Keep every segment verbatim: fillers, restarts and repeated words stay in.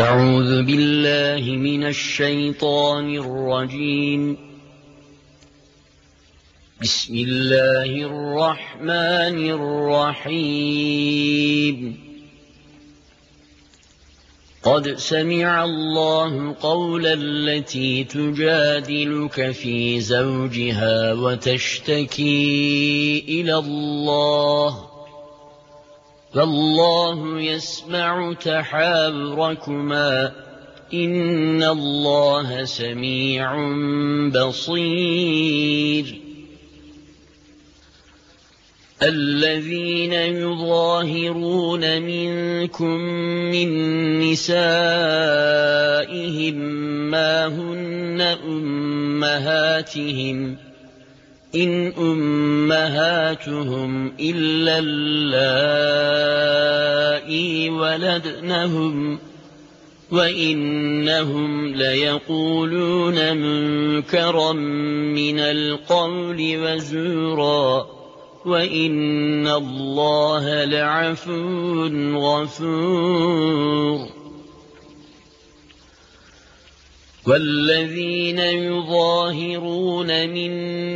أعوذ بالله من الشيطان الرجيم. بسم الله الرحمن الرحيم. قد سمع الله قول التي تجادلك في زوجها وتشتكي إلى الله فالله يسمع تحاوركما إن الله سميع بصير. الذين يظاهرون منكم من نسائهم ما هن أمهاتهم إن أمهاتهم إلا اللائي ولدنهم وإنهم ليقولون منكرا من القول وزورا وإن الله لعفو غفور. والذين يظاهرون من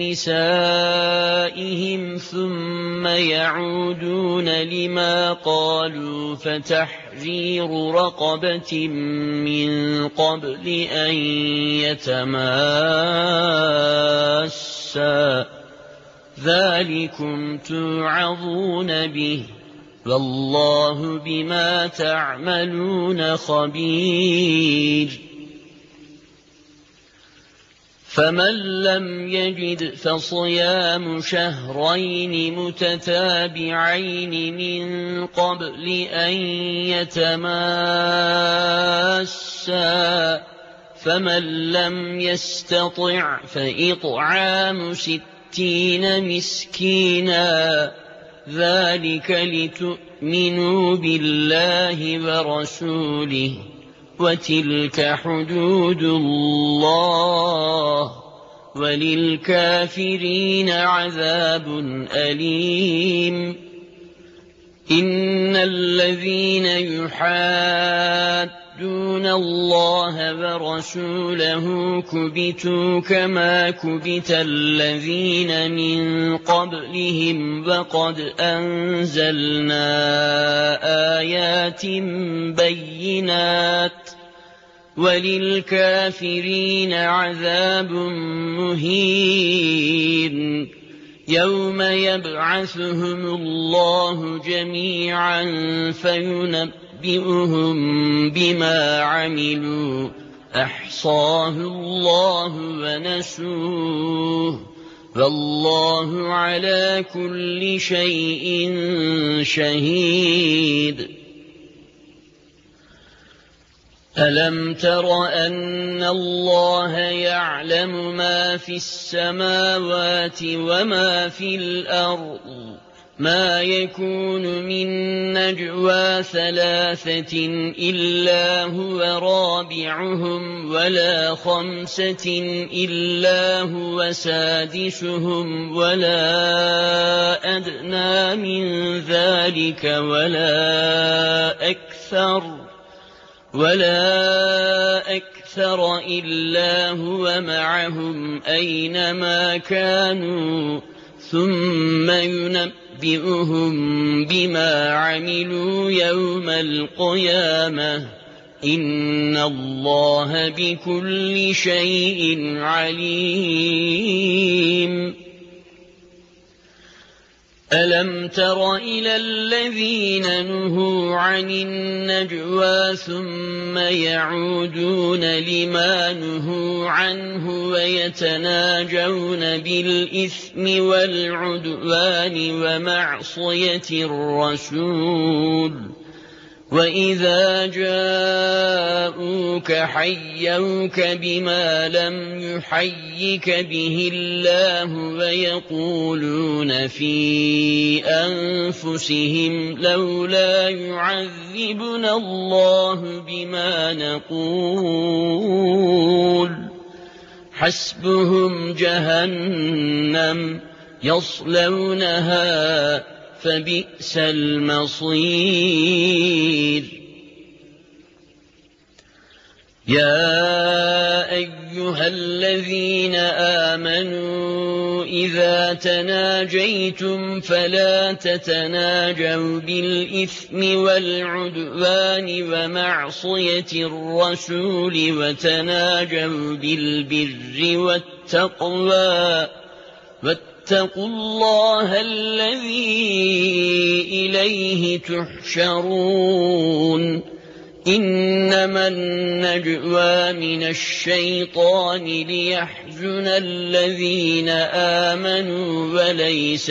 نسائهم ثم يعودون لما قالوا فتحرير رقبة من قبل أن يتماسا ذلكم توعظون به والله بما تعملون خبير. فمن لم يجد فصيام شهرين متتابعين من قبل أن يتماسا فمن لم يستطع فإطعام ستين مسكينا ذلك لتؤمنوا بالله ورسوله وتلك حدود الله وللكافرين عذاب أليم. إن الذين يحادون الله ورسوله كبتوا كما كبت الذين من قبلهم وقد أنزلنا آيات بينات وللكافرين عذاب مهين. يوم يبعثهم الله جميعا فينبئهم بما عملوا أحصاه الله ونسوه والله على كل شيء شهيد. ألم تر أن الله يعلم ما في السماوات وما في الأرض ما يكون من نجوى ثلاثة إلا هو رابعهم ولا خمسة إلا هو سادسهم ولا أدنى من ذلك ولا أكثر ولا أكثر إلا هو معهم أينما كانوا ثم ينبئهم بما عملوا يوم القيامة إن الله بكل شيء عليم. ألم تر إلى الذين نهوا عن النجوى ثم يعودون لما نهوا عنه ويتناجون بالإثم والعدوان ومعصية الرسول وإذا جاءوك حيوك بما لم يحيك به الله ويقولون في أنفسهم لولا يعذبنا الله بما نقول حسبهم جهنم يصلونها فبئس المصير. يا أيها الذين آمنوا إذا تناجيتم فلا تتناجوا بالإثم والعدوان ومعصية الرسول وتناجوا بالبر والتقوى واتقوا الله الذي إليه تحشرون إنما النجوى من الشيطان ليحزن الذين آمنوا وليس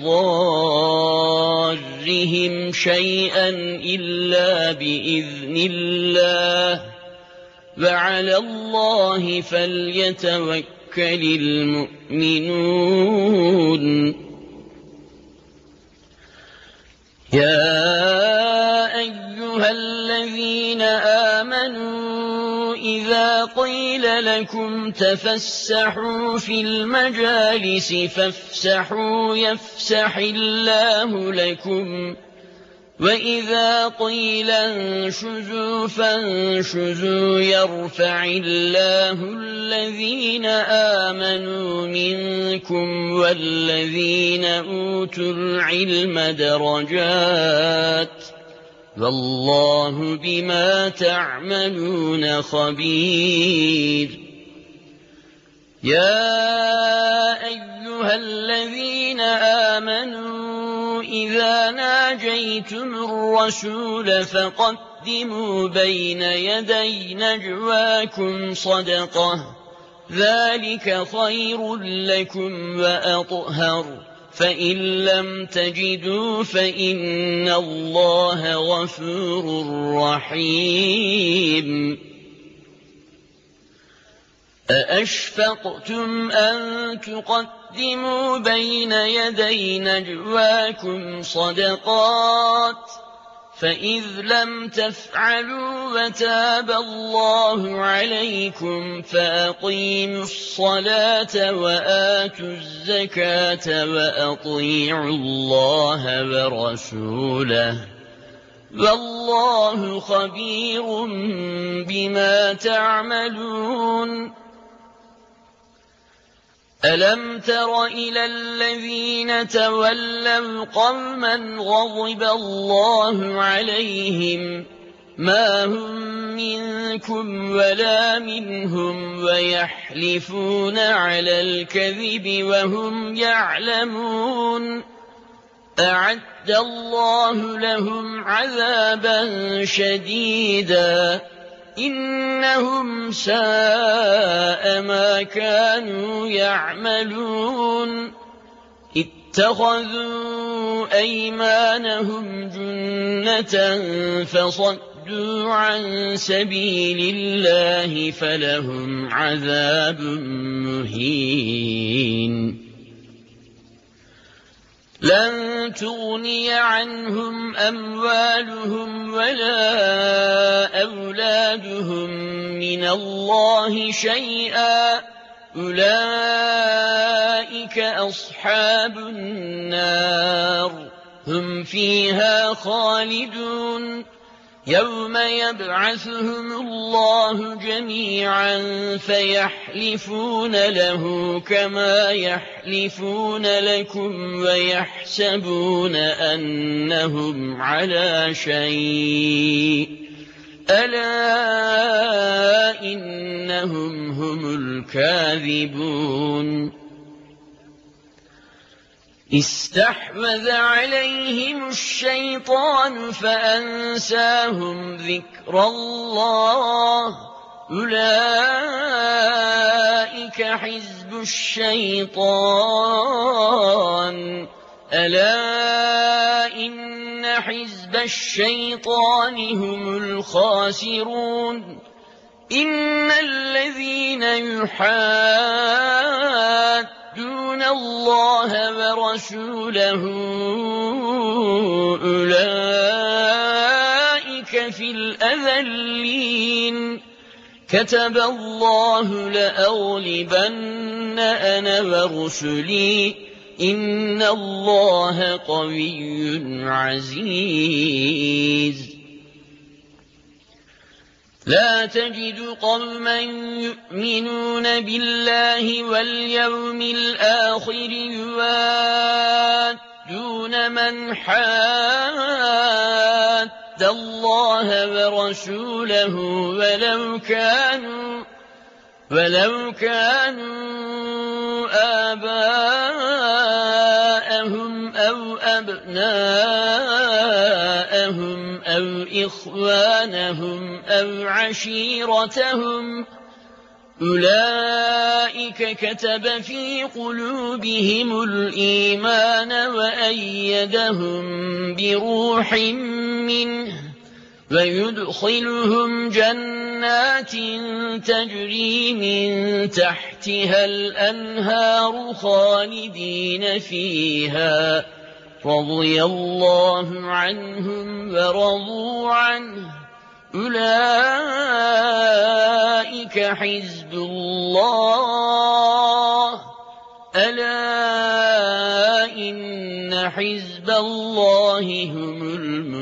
بضارهم شيئا إلا بإذن الله وعلى الله فليتوكل المؤمنون يا أيها الذين آمنوا إذا قيل لكم تفسحوا في المجالس فافسحوا يفسح الله لكم وإذا قيل انشزوا فانشزوا يرفع الله الذين آمنوا منكم والذين أوتوا العلم درجات والله بما تعملون خبير يا أيها الذين آمنوا إذا ناجيتم الرسول فقدموا بين يدي نجواكم صدقة ذلك خير لكم وأطهر فإن لم تجدوا فإن الله غفور رحيم أأشفقتم أن تقدموا بين يدي نجواكم صدقات فإذ لم تفعلوا وتاب الله عليكم فأقيموا الصلاة وآتوا الزكاة وأطيعوا الله ورسوله والله خبير بما تعملون ألم تر إلى الذين تولوا قوما غضب الله عليهم ما هم منكم ولا منهم ويحلفون على الكذب وهم يعلمون أعد الله لهم عذابا شديدا إنهم ساء ما كانوا يعملون اتخذوا أيمانهم جنة فصدوا عن سبيل الله فلهم عذاب مهين لن تغني عنهم أموالهم ولا أولادهم من الله شيئا أولئك أصحاب النار هم فيها خالدون يوم يبعثهم الله جميعا فيحلفون له كما يحلفون لكم ويحسبون أنهم على شيء ألا إنهم هم الكاذبون استحوذ عليهم الشيطان فأنساهم ذكر الله أولئك حزب الشيطان ألا إن حزب الشيطان هم الخاسرون إن الذين يحادون الله ورسوله أولئك في الأذلين كتب الله لأغلبن أنا ورسلي إن الله قوي عزيز لا تجد قوما يؤمنون بالله واليوم الآخر يوادون من حاد الله ورسوله ولو كانوا ولو كانوا آباءهم أو أبناءهم أو إخوانهم أو عشيرتهم أولئك كتب في قلوبهم الإيمان وأيدهم بروح منه ويدخلهم جنات تجري من تحتها الأنهار خالدين فيها رضي الله عنهم ورضوا عنه أولئك حزب الله ألا إن حزب الله هم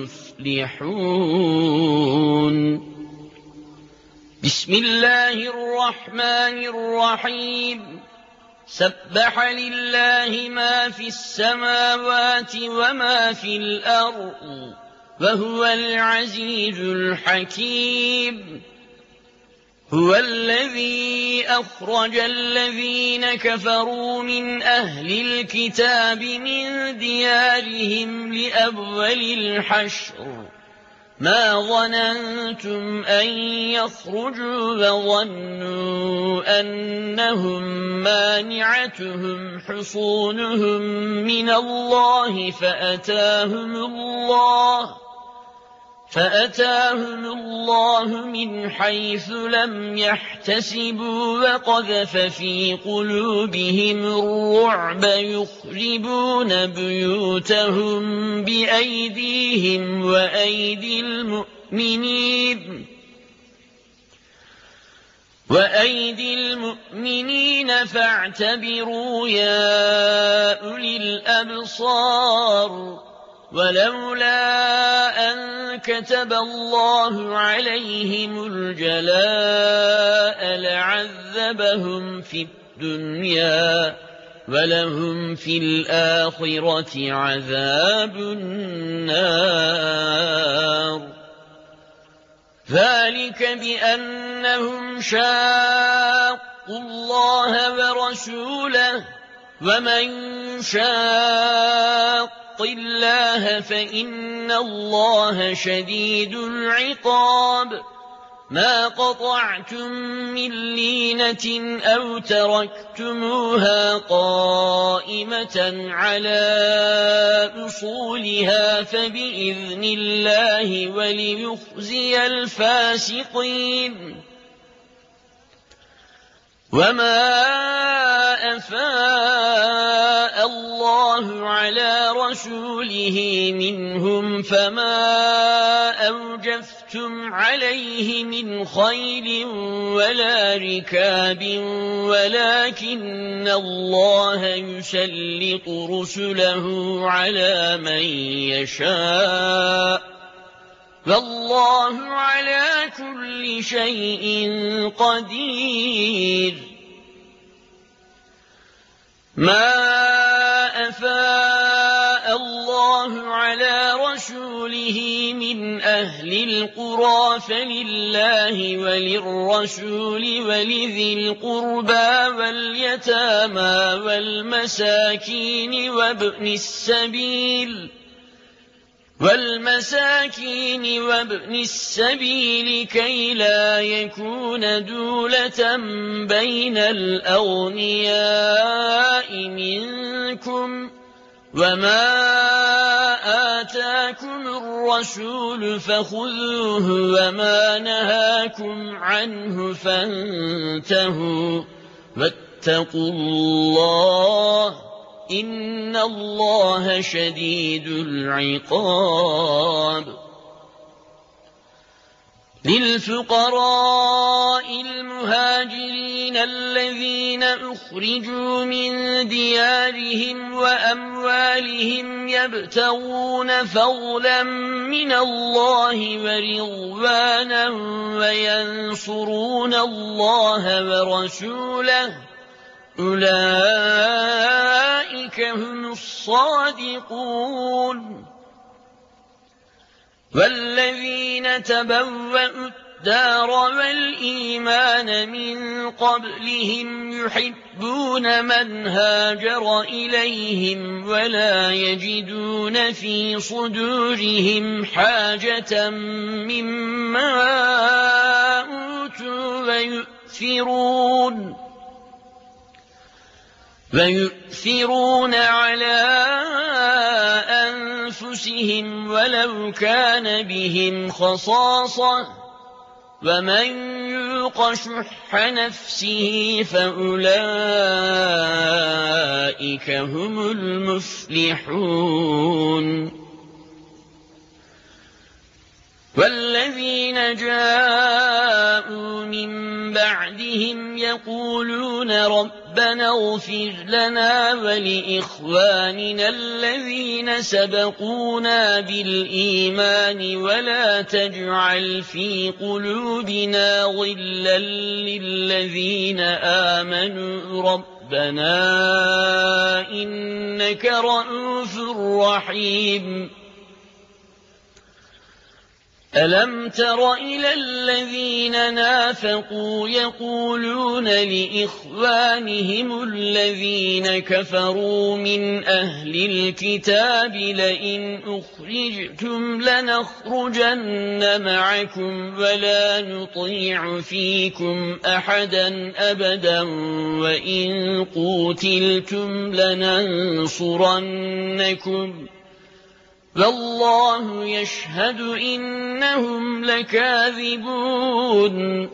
المفلحون بسم الله الرحمن الرحيم سبح لله ما في السماوات وما في الأرض وهو العزيز الحكيم هو الذي أخرج الذين كفروا من أهل الكتاب من ديارهم لأول الحشر ما ظننتم أن يخرجوا وظنوا أنهم مانعتهم حصونهم من الله فأتاهم الله فأتاهم الله من حيث لم يحتسبوا وقذف في قلوبهم الرعب يخربون بيوتهم بأيديهم وأيدي المؤمنين وأيدي المؤمنين فاعتبروا يا أولي الأبصار ولولا أن كتب الله عليهم الجلاء لعذبهم في الدنيا ولهم في الآخرة عذاب النار ذلك بأنهم شاقوا الله ورسوله ومن شاق الله فإن الله شديد العقاب ما قطعتم من لينة أو تركتموها قائمة على أصولها فبإذن الله وليخزي الفاسقين وما أفاء الله على رسوله منهم فما أوجفتم عليه من خيل ولا ركاب ولكن الله يسلط رسله على من يشاء والله على كل شيء قدير ما أفاء الله على رسوله من أهل القرى فلله وللرسول ولذي القربى واليتامى والمساكين وابن السبيل والمساكين وابن السبيل كي لا يكون دولة بين الأغنياء منكم وما آتاكم الرسول فخذوه وما نهاكم عنه فانتهوا واتقوا الله إن الله شديد العقاب للفقراء المهاجرين الذين أخرجوا من ديارهم وأموالهم يبتغون فضلا من الله ورضوانا وينصرون الله ورسوله أولئك هم الصادقون والذين تبوأوا الدار والإيمان من قبلهم يحبون من هاجر إليهم ولا يجدون في صدورهم حاجة مما أوتوا ويؤثرون ويؤثرون على أنفسهم ولو كان بهم خصاصة ومن يوق شح نفسه فأولئك هم المفلحون والذين جاءوا من بعدهم يقولون ربنا اغفر لنا ولإخواننا الذين سبقونا بالإيمان ولا تجعل في قلوبنا غلا للذين آمنوا ربنا إنك رؤوف رحيم ألم تر إلى الذين نافقوا يقولون لإخوانهم الذين كفروا من أهل الكتاب لئن أخرجتم لنخرجن معكم ولا نطيع فيكم أحدا أبدا وإن قوتلتم لننصرنكم والله يشهد إنهم لكاذبون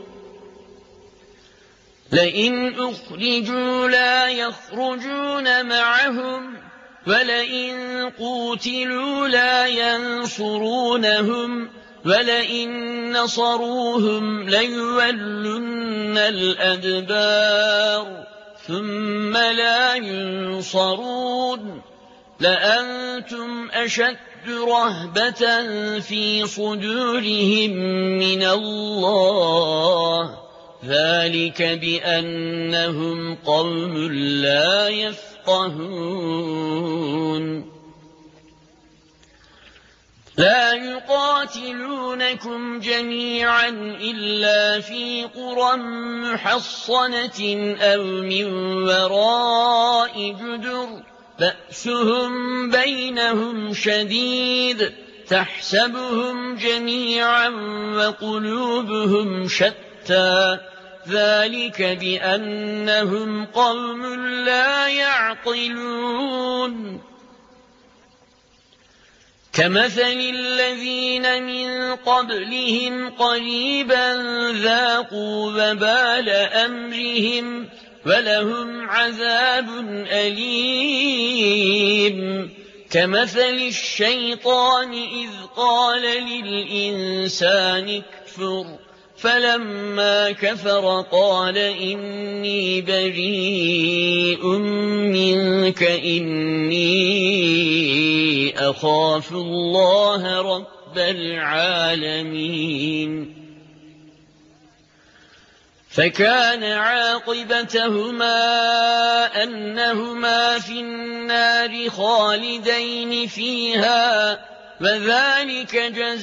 لئن أخرجوا لا يخرجون معهم ولئن قوتلوا لا ينصرونهم ولئن نصروهم ليولن الأدبار ثم لا ينصرون لأنتم أشد رهبة في صدورهم من الله ذلك بأنهم قوم لا يفقهون لا يقاتلونكم جميعا إلا في قرى محصنة أو من وراء جدر بأسهم بينهم شديد تحسبهم جميعا وقلوبهم شتى ذلك بأنهم قوم لا يعقلون كمثل الذين من قبلهم قريبا ذاقوا وبال أمرهم ولهم عذاب أليم كمثل الشيطان إذ قال للإنسان اكفر فلما كفر قال إني بريء منك إني أخاف الله رب العالمين فكان عاقبتهما أنهما في النار خالدين فيها وذلك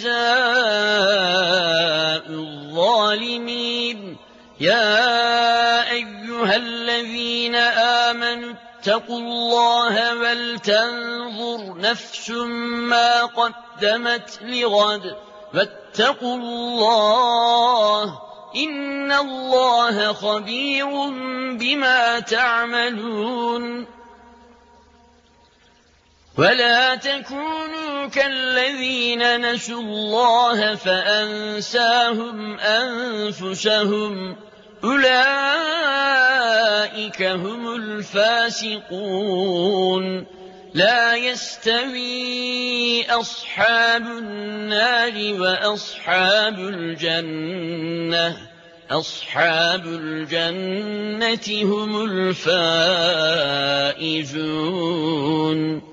جزاء الظالمين يا أيها الذين آمنوا اتقوا الله ولتنظر نفس ما قدمت لغد واتقوا الله إن الله خبير بما تعملون ولا تكونوا كالذين نسوا الله فأنساهم أنفسهم أولئك هم الفاسقون لا يستوي أصحاب النار وأصحاب الجنة أصحاب الجنة هم الفائزون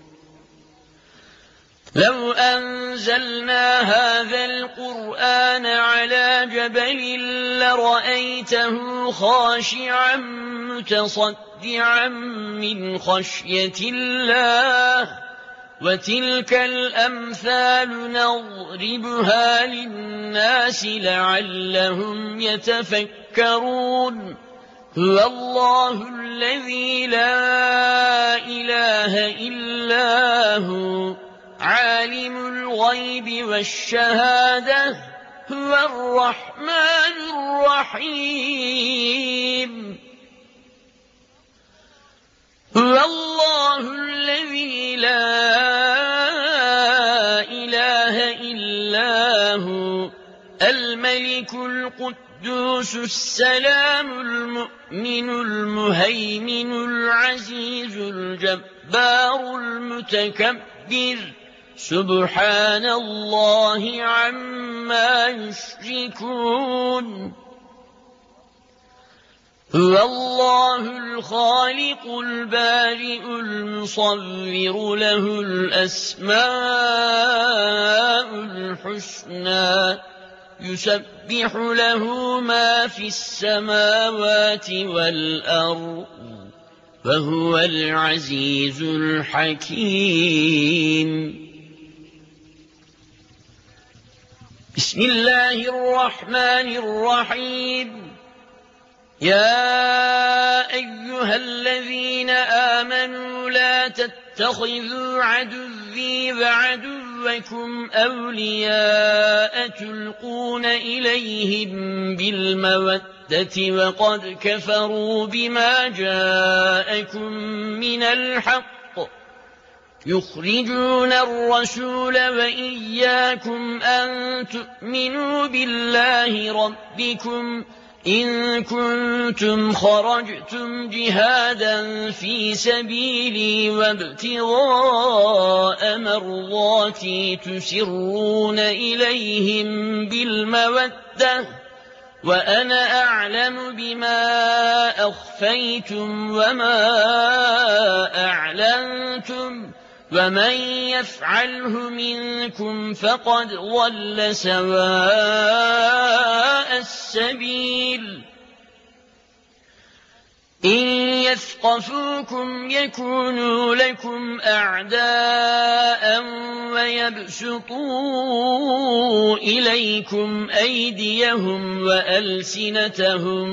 لو أنزلنا هذا القرآن على جبل لرأيته خاشعا متصدعا من خشية الله وتلك الأمثال نضربها للناس لعلهم يتفكرون هو الله الذي لا إله إلا هو عالم الغيب والشهادة هو الرحمن الرحيم هو الله الذي لا إله إلا هو الملك القدوس السلام المؤمن المهيمن العزيز الجبار المتكبر سبحان الله عما يشركون هو الله الخالق البارئ المصور له الأسماء الحسنى يسبح له ما في السماوات والأرض وهو العزيز الحكيم بسم الله الرحمن الرحيم يا أيها الذين آمنوا لا تتخذوا عدوي وعدوكم أولياء تلقون إليهم بالمودة وقد كفروا بما جاءكم من الحق يخرجون الرسول وإياكم أن تؤمنوا بالله ربكم إن كنتم خرجتم جهادا في سبيلي وابتغاء مرضاتي تسرون إليهم بالمودة وأنا أعلم بما أخفيتم وما أعلنتم ومن يفعله منكم فقد ضل سواء السبيل إن يثقفوكم يكونوا لكم أعداء ويبسطوا إليكم أيديهم وألسنتهم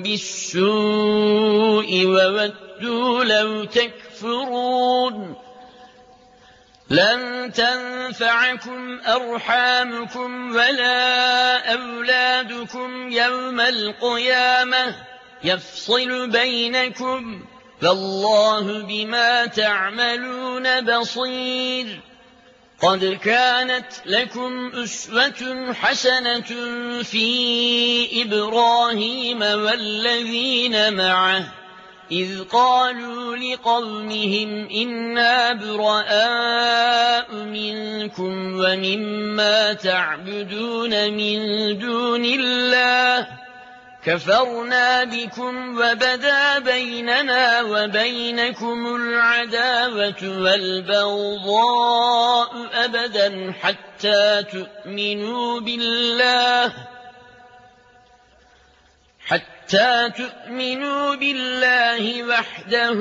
بالسوء وودوا لو تكفرون لن تنفعكم أرحامكم ولا أولادكم يوم القيامة يفصل بينكم فالله بما تعملون بصير قد كانت لكم أسوة حسنة في إبراهيم والذين معه إذ قالوا لقومهم إنا براء منكم ومما تعبدون من دون الله كفرنا بكم وبدا بيننا وبينكم العداوة والبغضاء أبدا حتى تؤمنوا بالله حتى تؤمنوا بالله وحده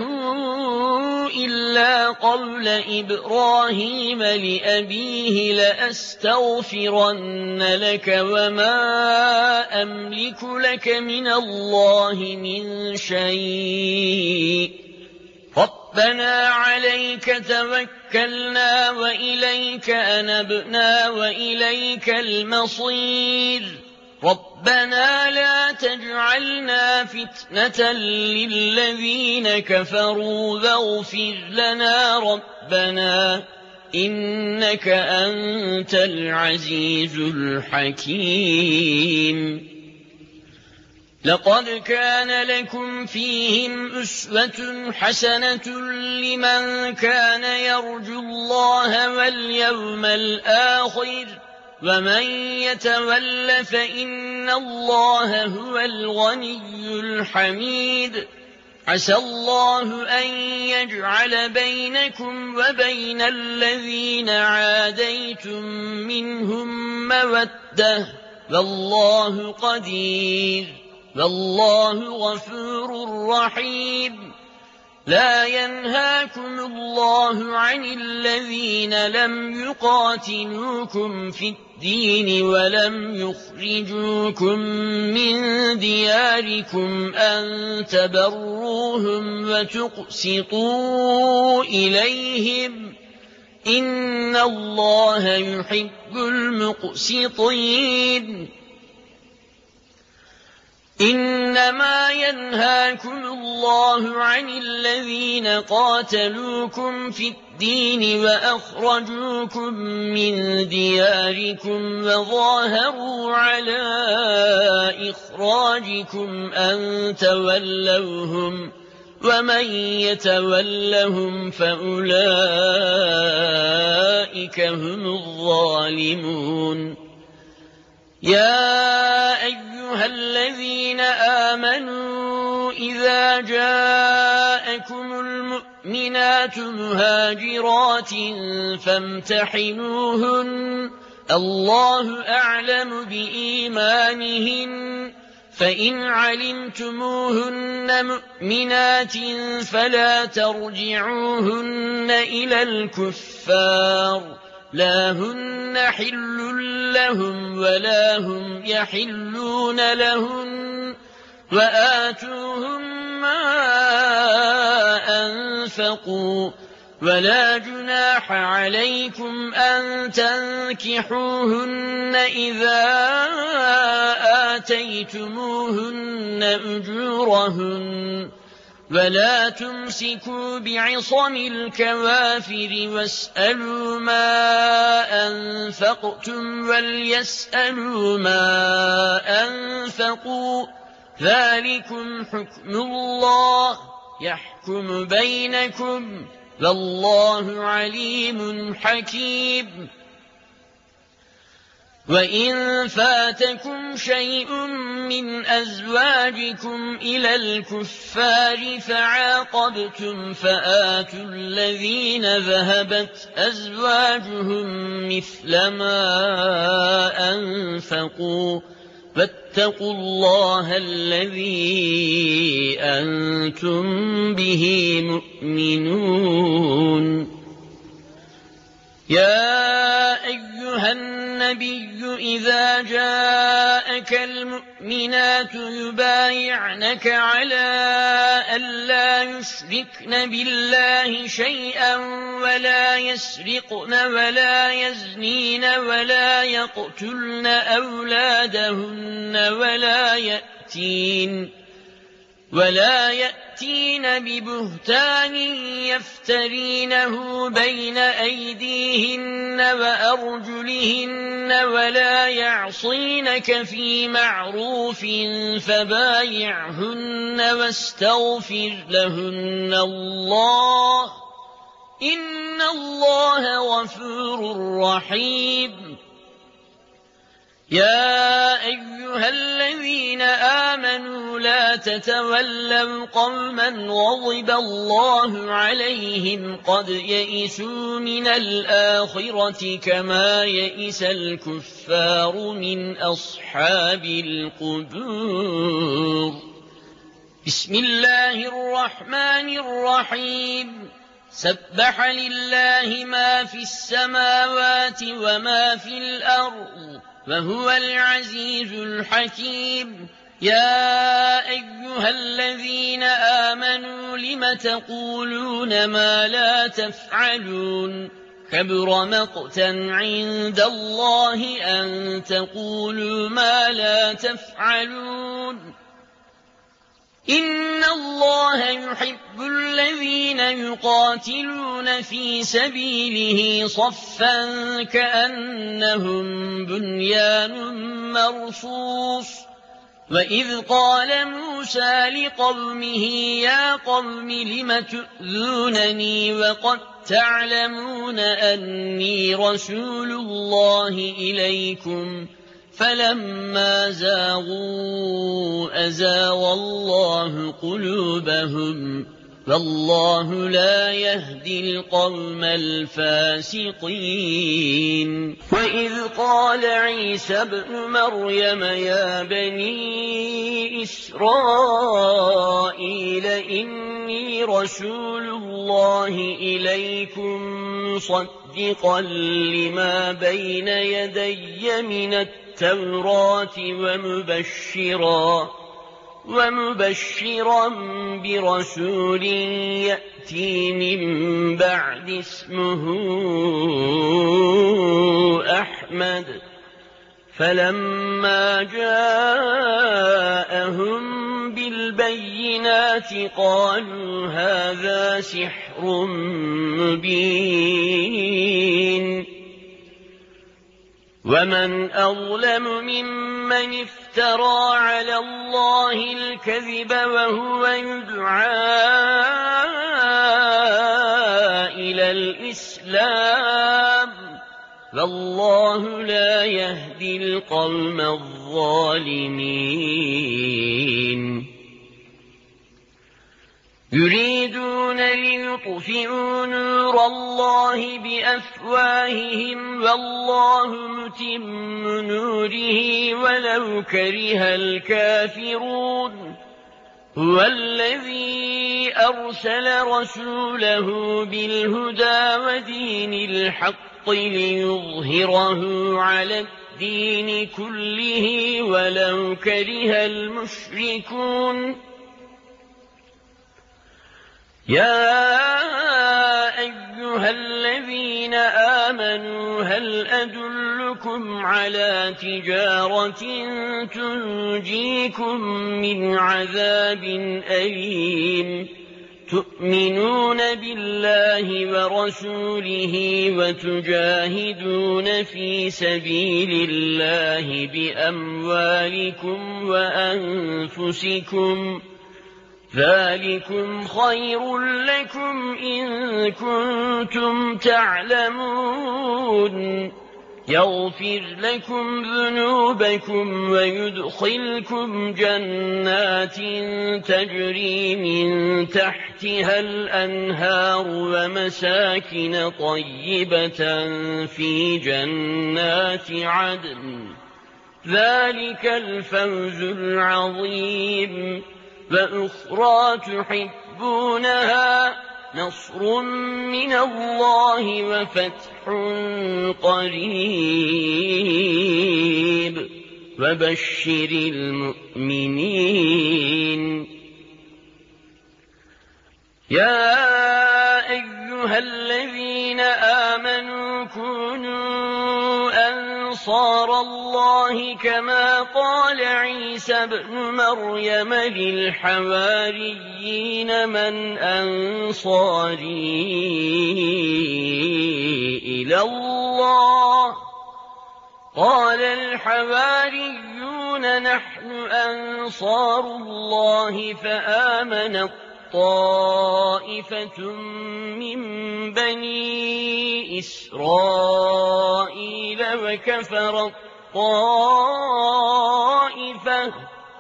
إلا قول إبراهيم لأبيه لأستغفرن لك وما أملك لك من الله من شيء ربنا عليك توكلنا وإليك أنبنا وإليك المصير ربنا لا تجعلنا فتنة للذين كفروا واغفر لنا ربنا إنك أنت العزيز الحكيم لقد كان لكم فيهم أسوة حسنة لمن كان يرجو الله واليوم الآخر ومن يتول فإن الله هو الغني الحميد عسى الله أن يجعل بينكم وبين الذين عاديتم منهم مودة والله قدير والله غفور رحيم لا ينهاكم الله عن الذين لم يقاتلوكم في الدين ولم يخرجوكم من دياركم أن تبروهم وتقسطوا إليهم إن الله يحب المقسطين إنما ينهاكم الله عن الذين قاتلوكم في الدين وأخرجوكم من دياركم وظاهروا على إخراجكم أن تولوهم ومن يتولهم فأولئك هم الظالمون يا أيها الذين آمنوا إذا جاءكم المؤمنات مهاجرات فامتحنوهن الله أعلم بإيمانهن فإن علمتموهن مؤمنات فلا ترجعوهن إلى الكفار لا هن حل لهم ولا هم يحلون لهن وآتوهم ما أنفقوا ولا جناح عليكم أن تنكحوهن إذا آتيتموهن أجورهن ولا تمسكوا بعصم الكوافر واسألوا ما أنفقتم وليسألوا ما أنفقوا ذلكم حكم الله يحكم بينكم والله عليم حكيم وإن فاتكم شيء من أزواجكم إلى الكفار فعاقبتم فآتوا الذين ذهبت أزواجهم مثل ما أنفقوا واتقوا الله الذي أنتم به مؤمنون يا أيها النبي إذا جاءك المؤمنات يبايعنك على ألا يشركن بالله شيئا ولا يسرقن ولا يزنين ولا يقتلن أولادهن ولا يأتين ولا يأتين ببهتان يفترينه بين أيديهن وأرجلهن ولا يعصينك في معروف فبايعهن واستغفر لهن الله إن الله غفور رحيم يا أيها الذين آمنوا لا تتولوا قوما غضب الله عليهم قد يئسوا من الآخرة كما يئس الكفار من أصحاب القبور بسم الله الرحمن الرحيم سبح لله ما في السماوات وما في الأرض وهو العزيز الحكيم يا أيها الذين آمنوا لم تقولون ما لا تفعلون كبر مقتا عند الله أن تقولوا ما لا تفعلون إن الله يحب الذين يقاتلون في سبيله صفا كأنهم بنيان مرصوص وَإِذْ قَالَ مُوسَى لِقَوْمِهِ يَا قَوْمِ لِمَ تُؤْذُونَنِي وَقَدْ تَعْلَمُونَ أَنِّي رَسُولُ اللَّهِ إِلَيْكُمْ فَلَمَّا زَاغُوا أَزَاغَ اللَّهُ قُلُوبَهُمْ وَاللَّهُ لَا يَهْدِي الْقَوْمَ الْفَاسِقِينَ وَإِذْ قَالَ عِيسَى ابْنُ مَرْيَمَ يَا بَنِي إِسْرَائِيلَ إِنِّي رَسُولُ اللَّهِ إِلَيْكُمْ مُصَدِّقًا لِمَا بَيْنَ يَدَيَّ مِنَ التَّوْرَاةِ وَمُبَشِّرًا ومبشرا برسول يأتي من بعد اسمه أحمد فلما جاءهم بالبينات قالوا هذا سحر مبين ومن أظلم ممن افترى على الله الكذب وهو يدعى إلى الإسلام والله لا يهدي القوم الظالمين يريدون ليطفئوا نور الله بأفواههم والله متم نوره ولو كره الكافرون هو الذي أرسل رسوله بالهدى ودين الحق ليظهره على الدين كله ولو كره المشركون يا أيها الذين آمنوا هل أدلكم على تجارة تنجيكم من عذاب أليم تؤمنون بالله ورسوله وتجاهدون في سبيل الله بأموالكم وأنفسكم ذلكم خير لكم إن كنتم تعلمون يغفر لكم ذنوبكم ويدخلكم جنات تجري من تحتها الأنهار ومساكن طيبة في جنات عدن ذلك الفوز العظيم وأخرى تحبونها نصر من الله وفتح قريب وبشر المؤمنين يا أيها الذين آمنوا كونوا أنصار الله كما قال عيسى ابن مريم للحواريين من أنصاري إلى الله قال الحواريون نحن أنصار الله فآمنت طائفة من بني إسرائيل وكفرت طائفة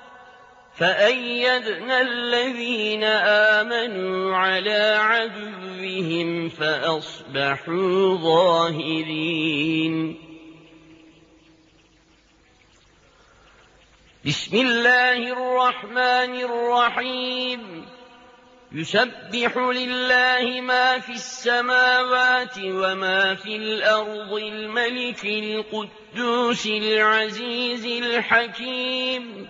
فأيدنا الذين آمنوا على عدوهم فأصبحوا ظاهرين بسم الله الرحمن الرحيم يسبح لله ما في السماوات وما في الأرض الملك القدوس العزيز الحكيم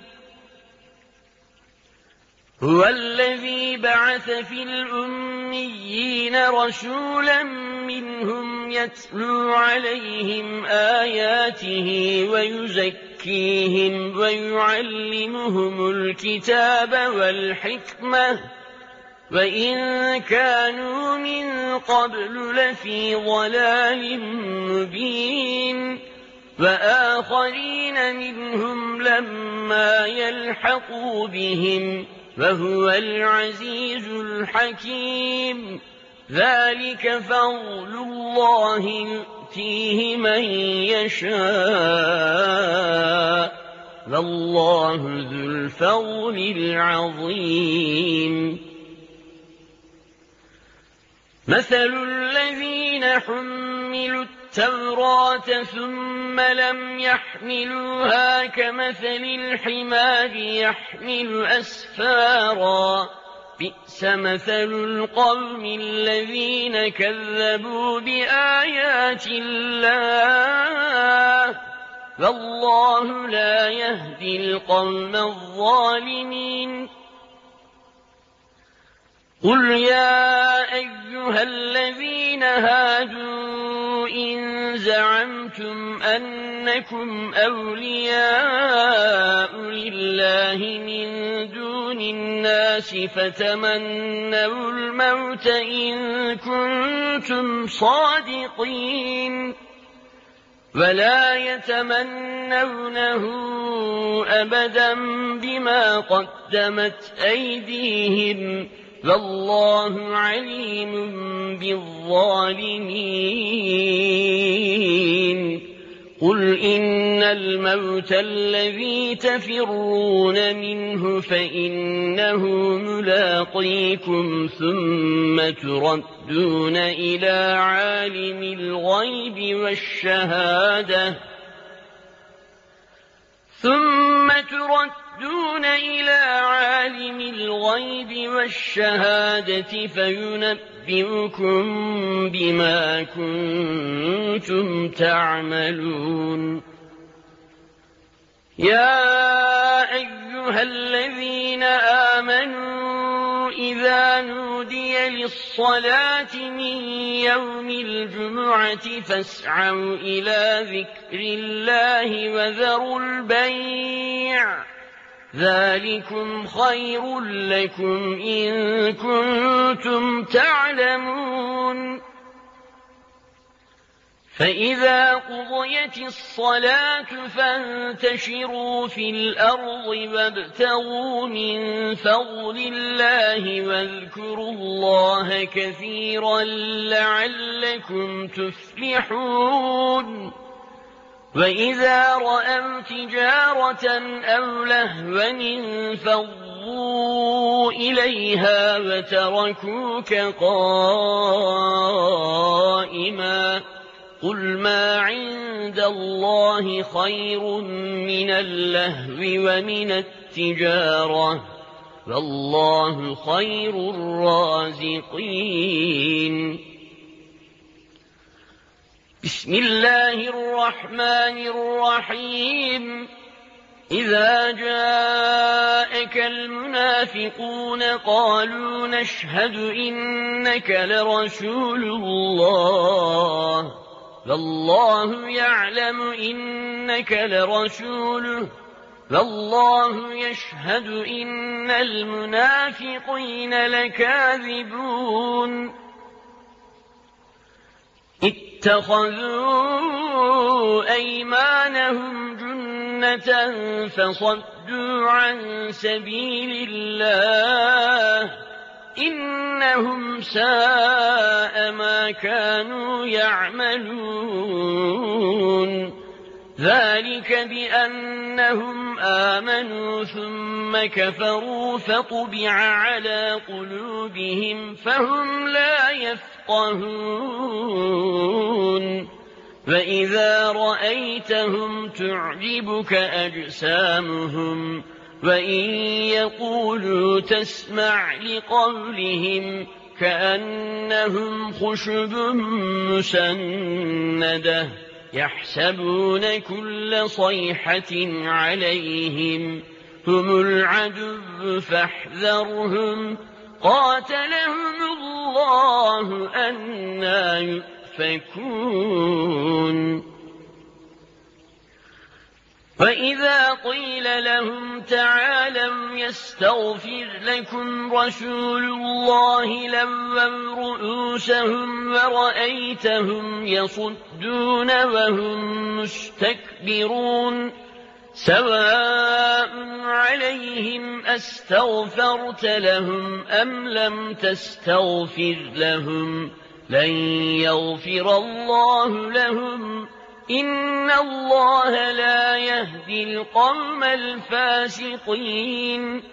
هو الذي بعث في الأميين رسولا منهم يتلو عليهم آياته ويزكيهم ويعلمهم الكتاب والحكمة وإن كانوا من قبل لفي ضلال مبين وآخرين منهم لما يلحقوا بهم وهو العزيز الحكيم ذلك فضل الله يؤتيه من يشاء والله ذو الفضل العظيم مثل الذين حملوا التوراة ثم لم يحملوها كمثل الحمار يحمل أسفارا بئس مثل القوم الذين كذبوا بآيات الله والله لا يهدي القوم الظالمين قل يا أيها الذين هادوا إن زعمتم أنكم أولياء لله من دون الناس فتمنوا الموت إن كنتم صادقين ولا يتمنونه أبدا بما قدمت أيديهم والله عليم بالظالمين قل إن الموت الذي تفرون منه فإنه ملاقيكم ثم تردون إلى عالم الغيب والشهادة ثم تردون إلى عالم الغيب والشهادة فينبئكم بما كنتم تعملون يا أيها الذين آمنوا إذا نودي للصلاة من يوم الجمعة فاسعوا إلى ذكر الله وذروا البيع ذلكم خير لكم إن كنتم تعلمون فإذا قضيت الصلاة فانتشروا في الأرض وابتغوا من فضل الله واذكروا الله كثيرا لعلكم تفلحون وإذا رأوا تجارة أو لهوا انفضوا إليها وتركوك قائما قل ما عند الله خير من اللهو ومن التجارة والله خير الرازقين بسم الله الرحمن الرحيم إذا جاءك المنافقون قالوا نشهد إنك لرسول الله والله يعلم إنك لرسوله والله يشهد إن المنافقين لكاذبون اتخذوا أيمانهم جنة فصدوا عن سبيل الله إنهم ساء ما كانوا يعملون ذلك بأنهم آمنوا ثم كفروا فطبع على قلوبهم فهم لا يفقهون وإذا رأيتهم تعجبك أجسامهم وإن يقولوا تسمع لقولهم كأنهم خشب مسندة يحسبون كل صيحة عليهم هم العدو فاحذرهم قاتلهم الله أنى يؤفكون وإذا قيل لهم تعالوا يستغفر لكم رسول الله لووا رؤوسهم ورأيتهم يصدون وهم مستكبرون سواء عليهم أستغفرت لهم أم لم تستغفر لهم لن يغفر الله لهم إن الله لا يهدي القوم الفاسقين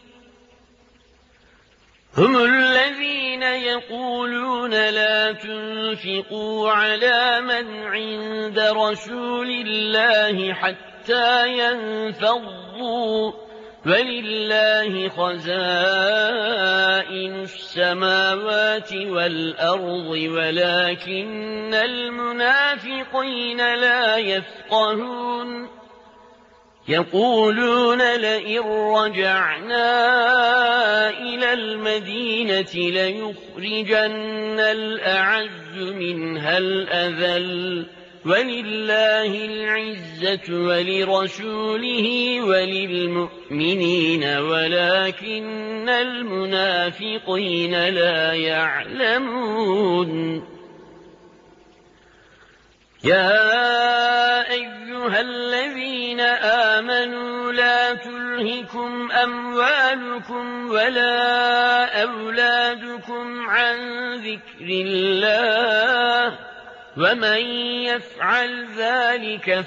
هم الذين يقولون لا تنفقوا على من عند رسول الله حتى ينفضوا ولله خزائن السماوات والأرض ولكن المنافقين لا يفقهون يقولون لئن رجعنا إلى المدينة ليخرجن الأعز منها الأذل ولله العزة ولرسوله وللمؤمنين ولكن المنافقين لا يعلمون يا أيها الذين آمنوا لا تلهكم أموالكم ولا أولادكم عن ذكر الله ومن يفعل ذلك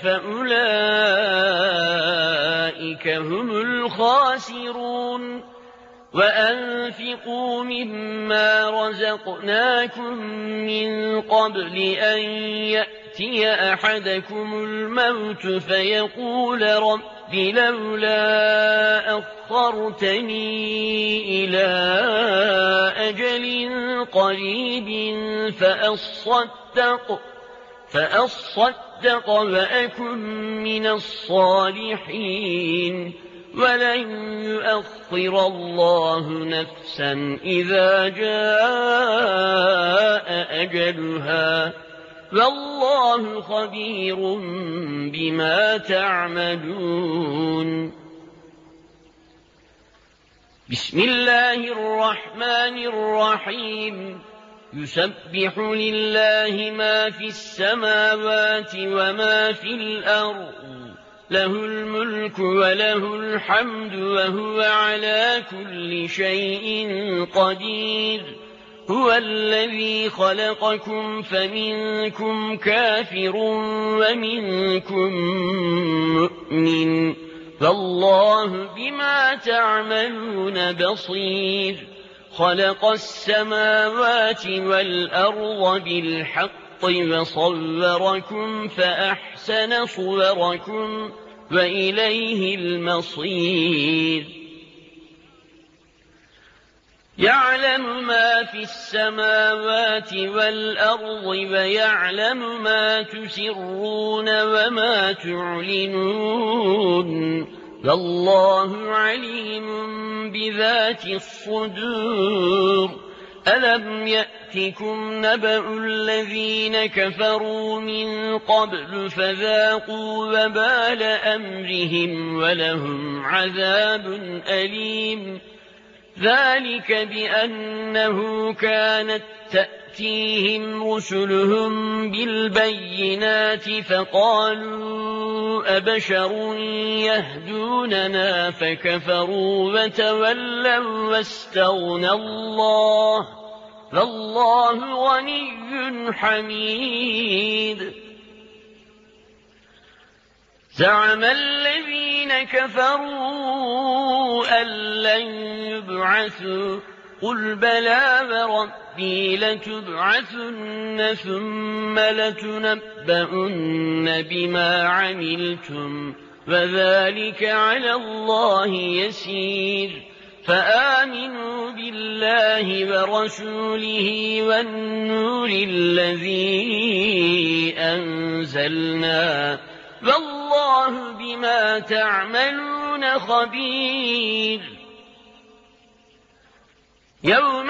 فأولئك هم الخاسرون وأنفقوا مما رزقناكم من قبل أن يأتي أحدكم الموت فيقول رب لولا أخرتني إلى أجل قريب فأصدق فأصدق وأكن من الصالحين ولن يؤخر الله نفسا إذا جاء أجلها والله خبير بما تعملون بسم الله الرحمن الرحيم يسبح لله ما في السماوات وما في الأرض له الملك وله الحمد وهو على كل شيء قدير هو الذي خلقكم فمنكم كافر ومنكم مؤمن فالله بما تعملون بصير خلق السماوات والأرض بالحق وصوركم فأحسن صوركم وإليه المصير يعلم ما في السماوات والأرض ويعلم ما تسرون وما تعلنون والله عليم بذات الصدور ألم يأتكم نبأ الذين كفروا من قبل فذاقوا وبال أمرهم ولهم عذاب أليم ذلك بأنه كانت تأتيهم رسلهم بالبينات فقالوا أبشر يهدوننا فكفروا وتولوا واستغنى الله فالله غني حميد زعم الذين كفروا أن لن يبعثوا قل بلى وربي لتبعثن ثم لتنبؤن بما عملتم وذلك على الله يسير فآمنوا بالله ورسوله والنور الذي أنزلنا والله بما تعملون خبير يوم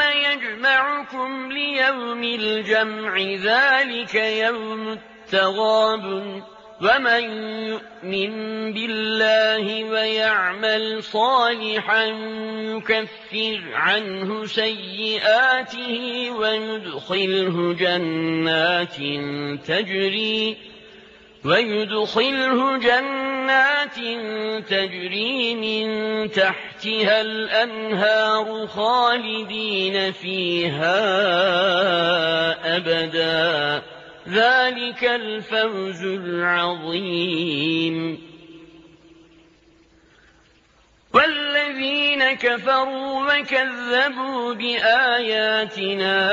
يجمعكم ليوم الجمع ذلك يوم التغابن ومن يؤمن بالله ويعمل صالحا يكفر عنه سيئاته ويدخله جنات تجري ويدخله جنات تجري من تحتها الأنهار خالدين فيها أبدا ذلك الفوز العظيم. والذين كفروا وكذبوا بآياتنا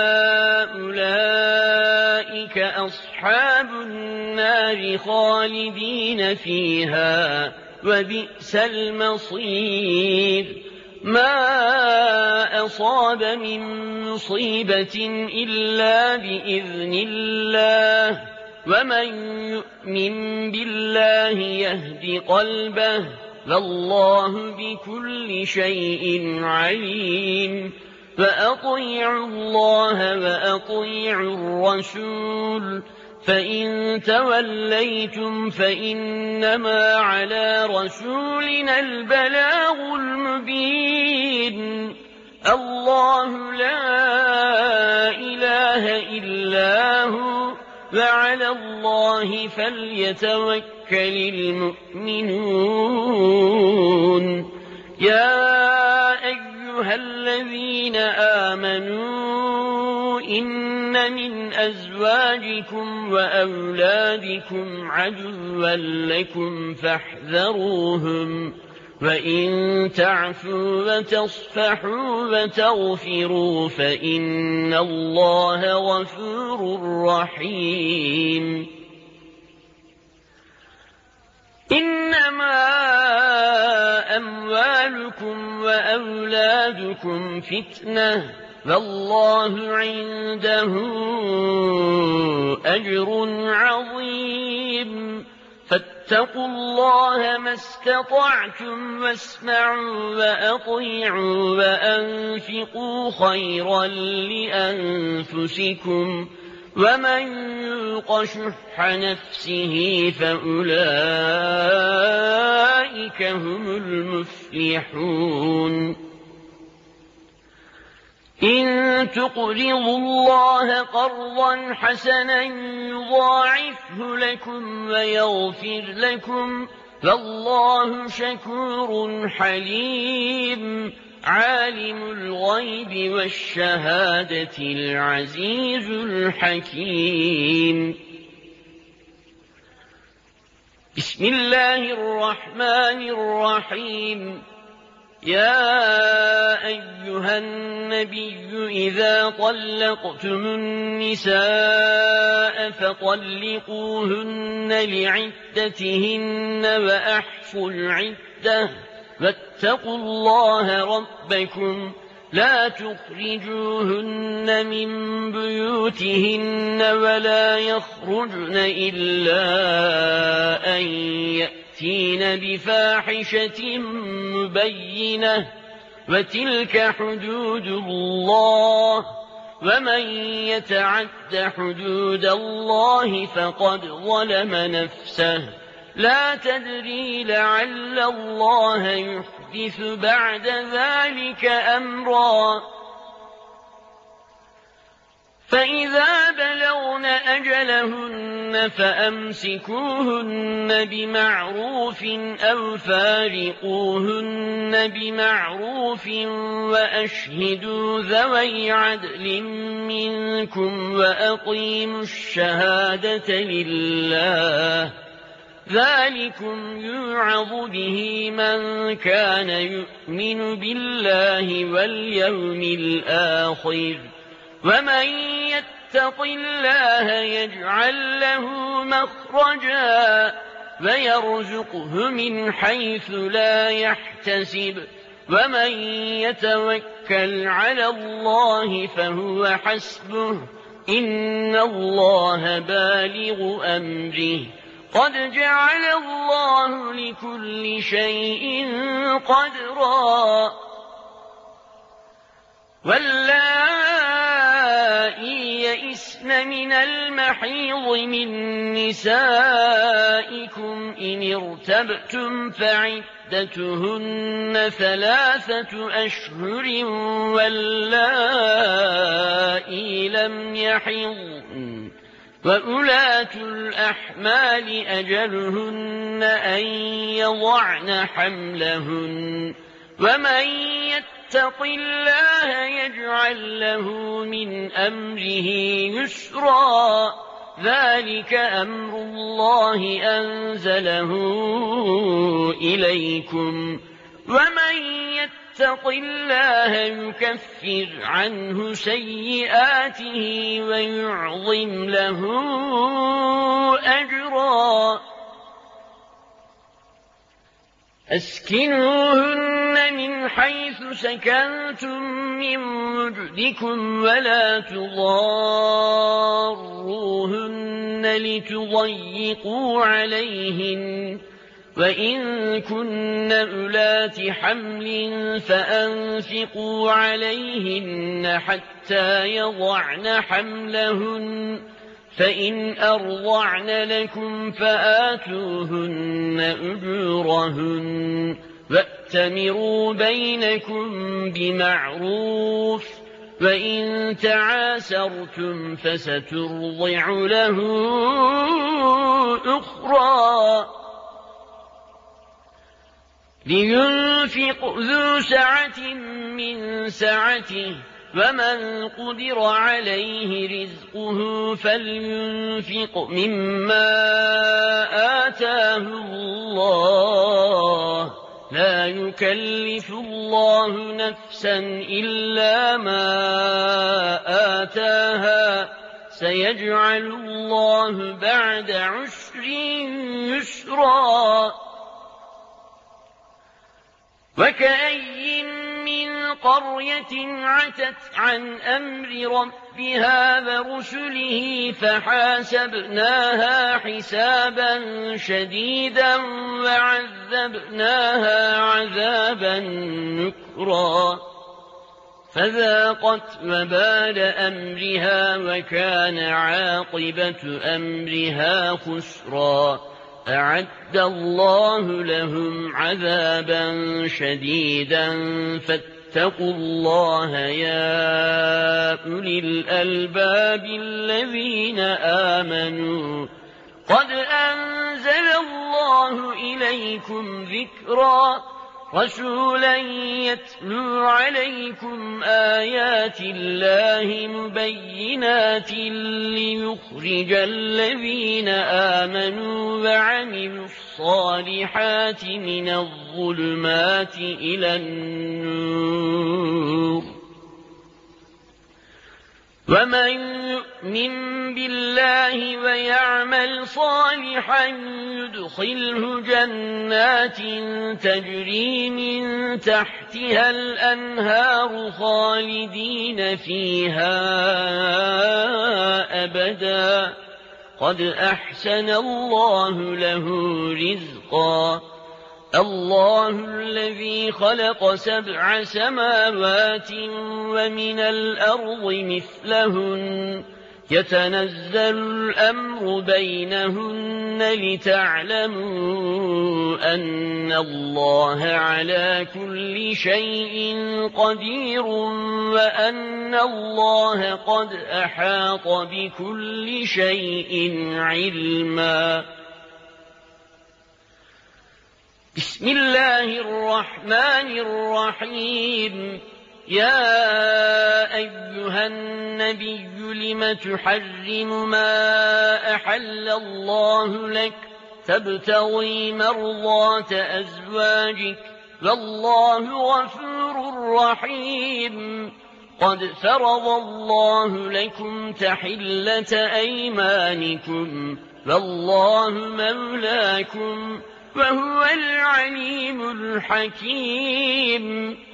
أولئك أصحاب النار خالدين فيها وبئس المصير. ما أصاب من مصيبة إلا بإذن الله ومن يؤمن بالله يهد قلبه والله بكل شيء عليم. فأطيعوا الله وأطيعوا الرسول فإن توليتم فإنما على رسولنا البلاغ المبين. الله لا إله إلا هو وعلى الله فليتوكل المؤمنون. يا أيها الذين آمنوا إن من أزواجكم وأولادكم عدوا لكم فاحذروهم وإن تعفوا وتصفحوا وتغفروا فإن الله غفور رحيم. إنما أموالكم وأولادكم فتنة والله عنده أجر عظيم. فاتقوا الله ما استطعتم واسمعوا وأطيعوا وأنفقوا خيرا لأنفسكم ومن يوق شح نفسه فأولئك هم المفلحون. إن تقرضوا الله قرضا حسنا يضاعفه لكم ويغفر لكم فالله شكور حليم. عالم الغيب والشهادة العزيز الحكيم. بسم الله الرحمن الرحيم. يا أيها النبي إذا طلقتم النساء فطلقوهن لعدتهن وأحصوا العدة واتقوا الله ربكم لا تخرجوهن من بيوتهن ولا يخرجن إلا أن يأتين بفاحشة مبينة وتلك حدود الله ومن يتعد حدود الله فقد ظلم نفسه. لا تدري لعل الله يحدث بعد ذلك أمرا. فإذا بلغن أجلهن فأمسكوهن بمعروف أو فارقوهن بمعروف وأشهدوا ذوي عدل منكم وأقيموا الشهادة لله ذلكم يوعظ به من كان يؤمن بالله واليوم الآخر ومن يتق الله يجعل له مخرجا ويرزقه من حيث لا يحتسب ومن يتوكل على الله فهو حسبه إن الله بالغ أمره قد جعل الله لكل شيء قدرا. واللائي يئسن يئسن من المحيض من نسائكم إن ارتبتم فعدتهن ثلاثة أشهر واللائي لم يحضن وأولاة الأحمال أجلهن أن يضعن حملهن ومن يتق الله يجعل له من أمره يسرا ذلك أمر الله أنزله إليكم ومن يتق الله يكفر عنه سيئاته ويعظم له أجرا أسكنوهن من حيث سكنتم من وجدكم ولا تضاروهن لتضيقوا عليهن وإن كن أولات حمل فأنفقوا عليهن حتى يضعن حملهن فإن أرضعن لكم فآتوهن أجورهن وأتمروا بينكم بمعروف وإن تعاسرتم فسترضع له أخرى لينفق ذو سعة من سعته ومن قدر عليه رزقه فلينفق مما آتاه الله لا يكلف الله نفسا إلا ما آتاها سيجعل الله بعد عسر يسرا وكأي من قرية عتت عن أمر ربها ورسله فحاسبناها حسابا شديدا وعذبناها عذابا نكرا فذاقت وبال أمرها وكان عاقبة أمرها خسرا أعد الله لهم عذابا شديدا فاتقوا الله يا أولي الألباب الذين آمنوا قد أنزل الله إليكم ذكرا رسولا يتلو عليكم آيات الله مبينات ليخرج الذين آمنوا وعملوا الصالحات من الظلمات إلى النور ومن يؤمن بالله ويعمل صالحا يدخله جنات تجري من تحتها الأنهار خالدين فيها أبدا قد أحسن الله له رزقا الله الذي خلق سبع سماوات ومن الأرض مثلهن يتنزل الأمر بينهن لتعلموا أن الله على كل شيء قدير وأن الله قد أحاط بكل شيء علما بسم الله الرحمن الرحيم يا أيها النبي لم تحرم ما أحل الله لك تبتغي مرضات أزواجك والله غفور رحيم قد فرض الله لكم تحلة أيمانكم والله مولاكم وهو العليم الحكيم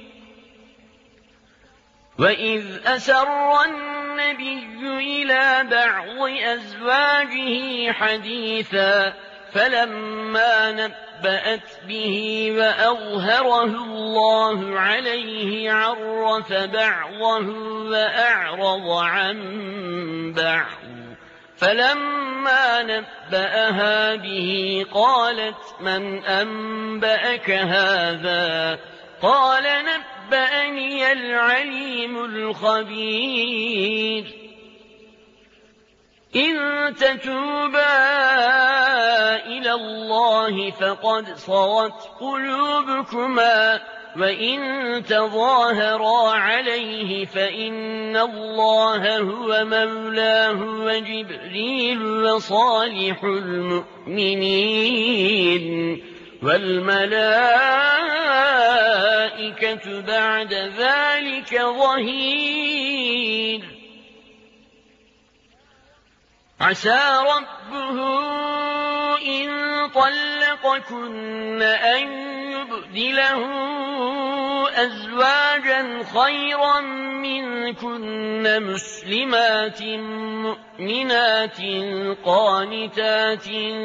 وإذ أسر النبي إلى بعض أزواجه حديثا فلما نبأت به وأظهره الله عليه عرف بعضه وأعرض عن بعض فلما نبأها به قالت من أنبأك هذا قال نبأني العليم الخبير إن تتوبا إلى الله فقد صغت قلوبكما وإن تظاهرا عليه فإن الله هو مولاه وجبريل وصالح المؤمنين والملائكة بعد ذلك ظهير عسى ربه إن طلقكن أن يبدله أزواجا خيرا منكن مسلمات مؤمنات قانتات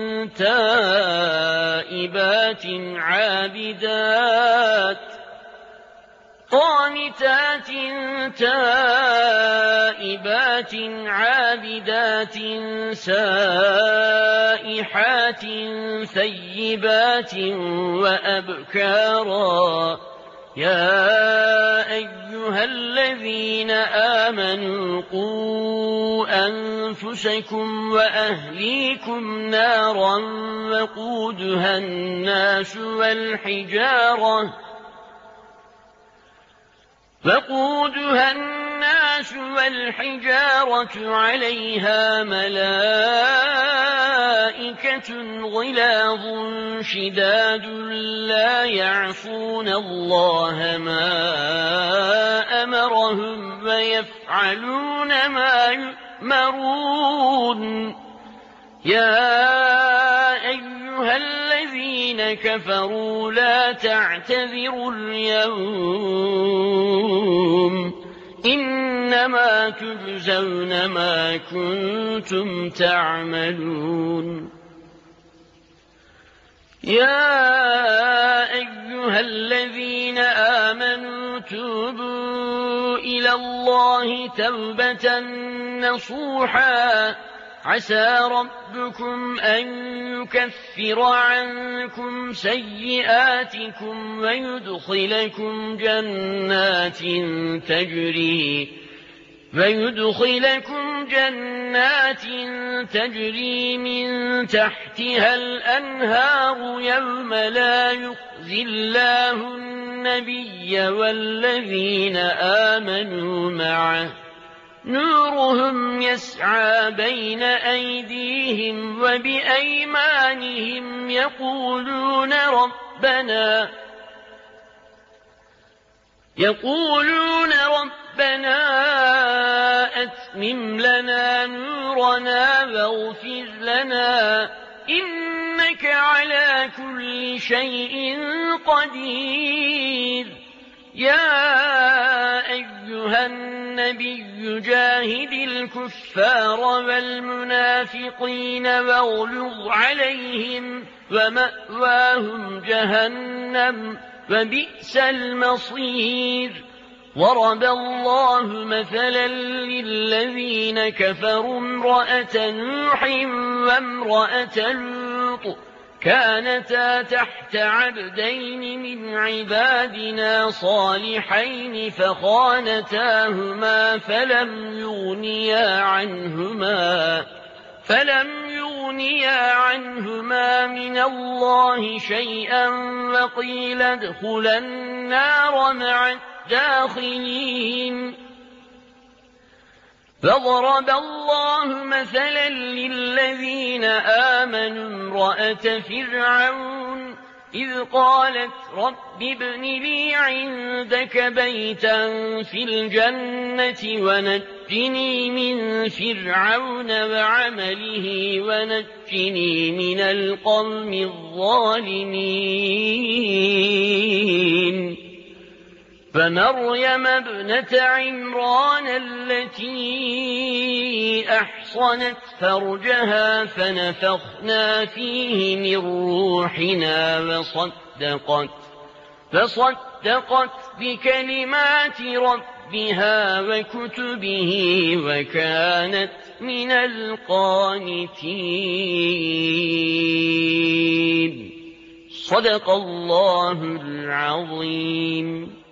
تائبات عابدات قانتات تائبات عابدات سائحات ثيبات وأبكارا يا أيها الذين آمنوا قوا أنفسكم وأهليكم نارا وقودها الناس والحجارة وقودها الناس والحجارة عليها ملائكة غلاظ شداد لا يعصون الله ما أمرهم ويفعلون ما يؤمرون يا أيها الذين كفروا لا تعتذروا اليوم إنما تجزون ما كنتم تعملون يا أيها الذين آمنوا توبوا إلى الله توبة نصوحا عسى ربكم أن يكفر عنكم سيئاتكم ويدخلكم جنات تجري ويدخلكم جنات تجري من تحتها الأنهار يوم لا يخزي الله النبي والذين آمنوا معه نورهم يسعى بين أيديهم وبأيمانهم يقولون ربنا يقولون ربنا أتمم لنا نورنا واغفر لنا إنك على كل شيء قدير يا أيها النبي جاهد الكفار والمنافقين واغلظ عليهم ومأواهم جهنم وبئس المصير ضرب الله مثلا للذين كفروا امرأة نوح وامرأة لوط كانتا تحت عبدين من عبادنا صالحين فخانتاهما فلم يغنيا عنهما فلم يغنيا عنهما من الله شيئا وقيل ادخلا النار مع الداخلين فضرب الله مثلا للذين آمنوا امرأة فرعون إذ قالت رب ابن لي عندك بيتا في الجنة ونجني من فرعون وعمله ونجني من القوم الظالمين فمريم ابنة عمران التي أحصنت فرجها فنفخنا فيه من روحنا وصدقت, فصدقت بكلمات ربها وكتبه وكانت من القانتين. صدق الله العظيم.